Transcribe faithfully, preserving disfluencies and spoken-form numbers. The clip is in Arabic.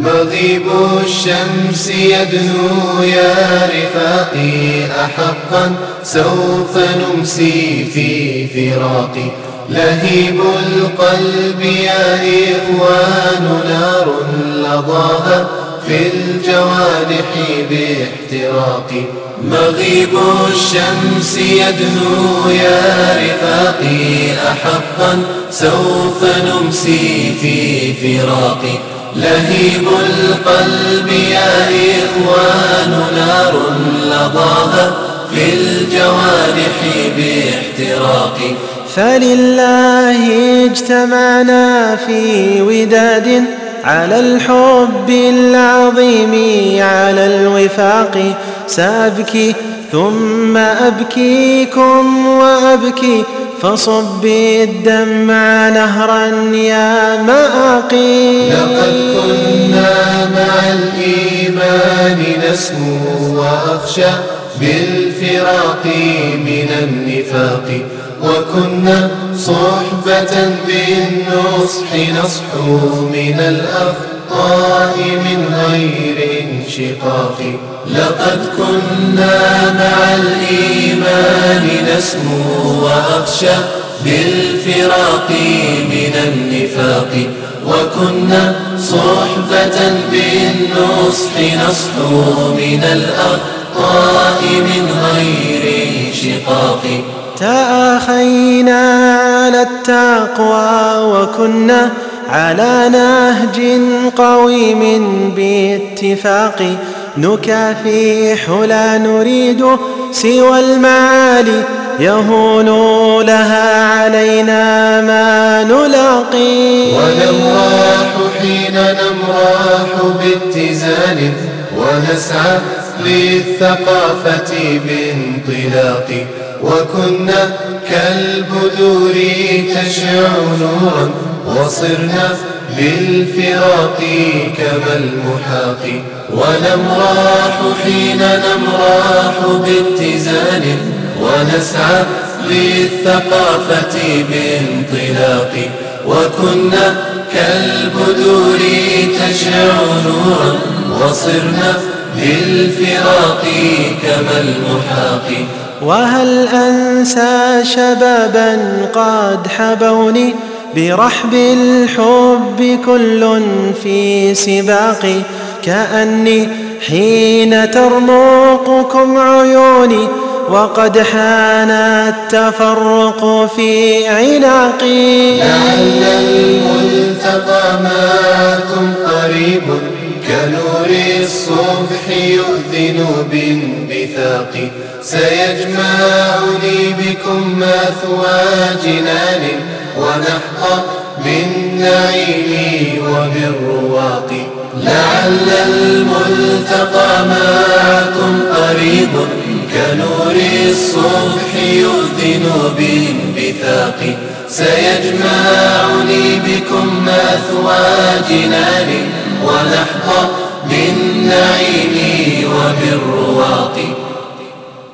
مغيب الشمس يدنو يا رفاقي، أحقا سوف نمسي في فراقي. لهيب القلب يا إخوان نار لظاها في الجوانح باحتراقي. مغيب الشمس يدنو يا رفاقي، أحقا سوف نمسي في فراقي. لهيب القلب يا إخوان نار لظاها في الجوانح باحتراقي. فلله اجتمعنا في وداد، على الحب العظيم على الوفاق. سأبكي ثم أبكيكم وأبكي، فصبي الدمع نهرا يا مآقي. لقد كنا مع الإيمان نسمو وأخشى بالفراق من النفاق، وكنا صحبة بالنصح نصحو من الأخطاء من غير انشقاق. لقد كنا مع الإيمان نسمو وأخشى بالفراق من النفاق، وكنا صحبة بالنصح نصحو من الأخطاء من غير انشقاق. تآخينا على التقوى وكنا على نهج قويم باتفاق. نكافح لا نريد سوى المعالي، يهون لها علينا ما نلاقي. ونمراح حين نمراح باتزان، ونسعى للثقافة بانطلاق. وكنا كالبذور تشع نورا، وصرنا بالفراق كما المحاق. ونمراح حين نمراح باتزان، ونسعى للثقافة بانطلاق. وكنا كالبذور تشع نورا، وصرنا بالفراق كما المحاق. وهل أنسى شبابا قد حبوني، برحب الحب كل في سباقي. كأني حين ترمقكم عيوني، وقد حان التفرق في عناقي. لعل الملتقى معكم قريب، كنور الصبح يؤذن بانبثاق. سيجمعني بكم مثوى جنان، ونحظى بالنعيم وبالرواق. لعل الملتقى معكم قريب، كنور الصبح يؤذن بانبثاق. سيجمعني بكم مثوى جنان، ونحظى بالنعيم وبالرواق.